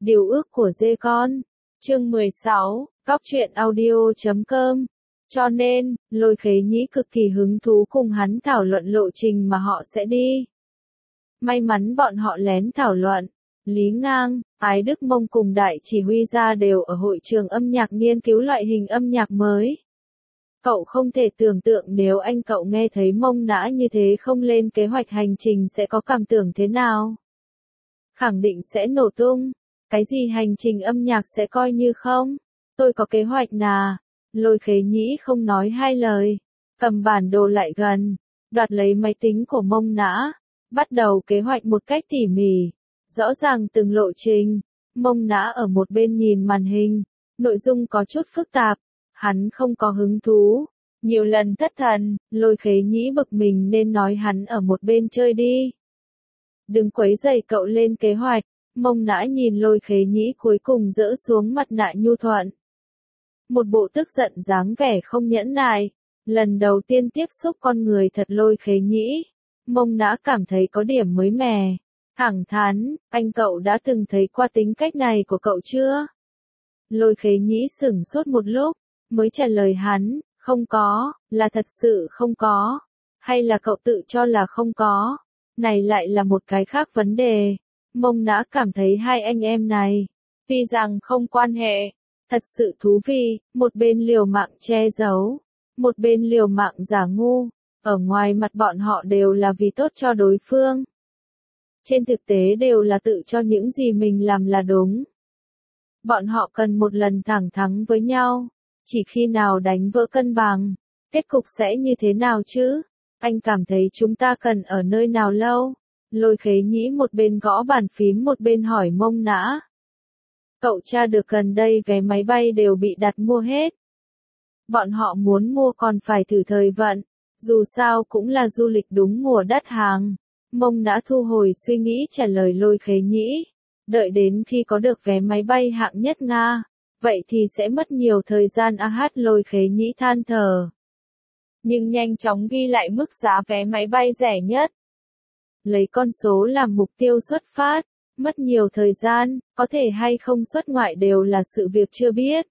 Điều ước của dê con. Chương 16, Cóc truyện audio.com. Cho nên, Lôi Khế Nhĩ cực kỳ hứng thú cùng hắn thảo luận lộ trình mà họ sẽ đi. May mắn bọn họ lén thảo luận. Lý Ngang, Ái Đức Mông cùng đại chỉ huy gia đều ở hội trường âm nhạc nghiên cứu loại hình âm nhạc mới. Cậu không thể tưởng tượng nếu anh cậu nghe thấy Mông Nã như thế không lên kế hoạch hành trình sẽ có cảm tưởng thế nào. Khẳng định sẽ nổ tung. Cái gì hành trình âm nhạc sẽ coi như không? Tôi có kế hoạch nà. Lôi Khế Nhĩ không nói hai lời. Cầm bản đồ lại gần. Đoạt lấy máy tính của Mông Nã. Bắt đầu kế hoạch một cách tỉ mỉ. Rõ ràng từng lộ trình. Mông Nã ở một bên nhìn màn hình. Nội dung có chút phức tạp. Hắn không có hứng thú. Nhiều lần thất thần. Lôi Khế Nhĩ bực mình nên nói hắn ở một bên chơi đi. Đừng quấy rầy cậu lên kế hoạch. Mông Nã nhìn Lôi Khế Nhĩ cuối cùng dỡ xuống mặt nạ nhu thuận. Một bộ tức giận dáng vẻ không nhẫn nại. Lần đầu tiên tiếp xúc con người thật Lôi Khế Nhĩ. Mông Nã cảm thấy có điểm mới mẻ. Thẳng thắn, anh cậu đã từng thấy qua tính cách này của cậu chưa? Lôi Khế Nhĩ sửng sốt một lúc, mới trả lời hắn, không có, là thật sự không có. Hay là cậu tự cho là không có? Này lại là một cái khác vấn đề. Mông Nã cảm thấy hai anh em này, tuy rằng không quan hệ, thật sự thú vị, một bên liều mạng che giấu, một bên liều mạng giả ngu, ở ngoài mặt bọn họ đều là vì tốt cho đối phương. Trên thực tế đều là tự cho những gì mình làm là đúng. Bọn họ cần một lần thẳng thắn với nhau, chỉ khi nào đánh vỡ cân bằng, kết cục sẽ như thế nào chứ? Anh cảm thấy chúng ta cần ở nơi nào lâu? Lôi Khế Nhĩ một bên gõ bàn phím một bên hỏi Mông Nã. Cậu tra được gần đây vé máy bay đều bị đặt mua hết. Bọn họ muốn mua còn phải thử thời vận, dù sao cũng là du lịch đúng mùa đắt hàng. Mông Nã thu hồi suy nghĩ trả lời Lôi Khế Nhĩ. Đợi đến khi có được vé máy bay hạng nhất Nga, vậy thì sẽ mất nhiều thời gian Lôi Khế Nhĩ than thở. Nhưng nhanh chóng ghi lại mức giá vé máy bay rẻ nhất. Lấy con số làm mục tiêu xuất phát, mất nhiều thời gian, có thể hay không xuất ngoại đều là sự việc chưa biết.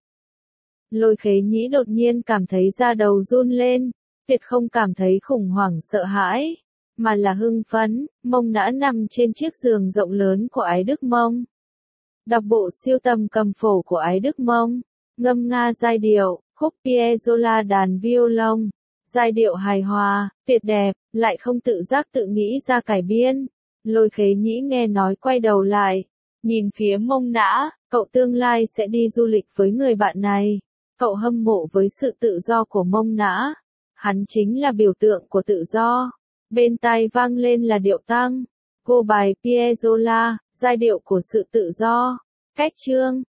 Lôi Khế Nhĩ đột nhiên cảm thấy da đầu run lên, tuyệt không cảm thấy khủng hoảng sợ hãi, mà là hưng phấn. Mông Nã nằm trên chiếc giường rộng lớn của Ái Đức Mông. Đọc bộ siêu tầm cầm phổ của Ái Đức Mông, ngâm nga giai điệu, khúc Piazzolla đàn violon. Giai điệu hài hòa, tuyệt đẹp, lại không tự giác tự nghĩ ra cải biên. Lôi Khế Nhĩ nghe nói quay đầu lại, nhìn phía Mông Nã, cậu tương lai sẽ đi du lịch với người bạn này. Cậu hâm mộ với sự tự do của Mông Nã. Hắn chính là biểu tượng của tự do. Bên tai vang lên là điệu tăng. Cô bài Piazzolla, giai điệu của sự tự do. Cách chương,